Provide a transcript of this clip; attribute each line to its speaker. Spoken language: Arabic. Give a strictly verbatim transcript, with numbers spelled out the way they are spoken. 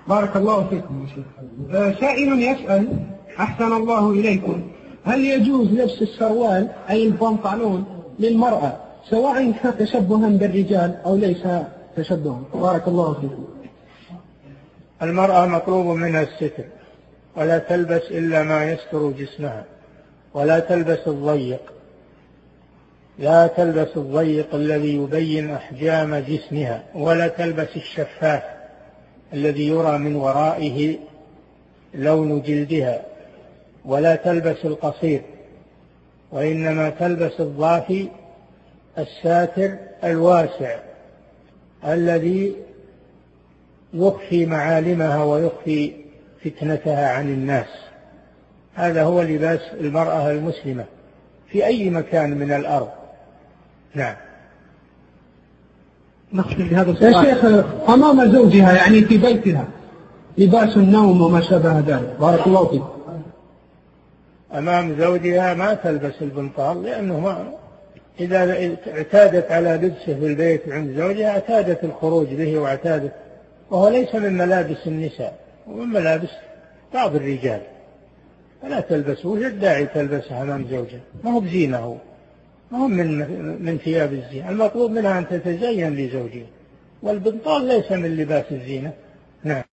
Speaker 1: بارك الله فيكم يا شيخ. آه سائل يسأل أحسن الله إليكم، هل يجوز لبس السروال أي البنطلون للمرأة سواء كان تشبها بالرجال أو ليس تشبها؟ بارك الله فيكم.
Speaker 2: المرأة مطلوب منها الستر، ولا تلبس إلا ما يستر جسمها، ولا تلبس الضيق، لا تلبس الضيق الذي يبين أحجام جسمها، ولا تلبس الشفاف الذي يرى من ورائه لون جلدها، ولا تلبس القصير، وإنما تلبس الضافي الساتر الواسع الذي يخفي معالمها ويخفي فتنتها عن الناس. هذا هو لباس المرأة المسلمة في أي مكان من الأرض. نعم.
Speaker 1: يا شيخ، أمام زوجها يعني في بيتها لباس النوم وما شابه ذلك، بارك الله فيك.
Speaker 2: أمام زوجها ما تلبس البنطال، لأنه ما إذا اعتادت على لبسه في البيت عند زوجها اعتادت الخروج به واعتادت، وهو ليس من ملابس النساء ومن ملابس بعض الرجال، فلا تلبسه. وش الداعي تلبسها أمام زوجها؟ ما هو بزينه، ما هو من من ثياب الزينة. المطلوب منها أن تتزين لزوجها، والبنطال ليس من لباس الزينة. نعم.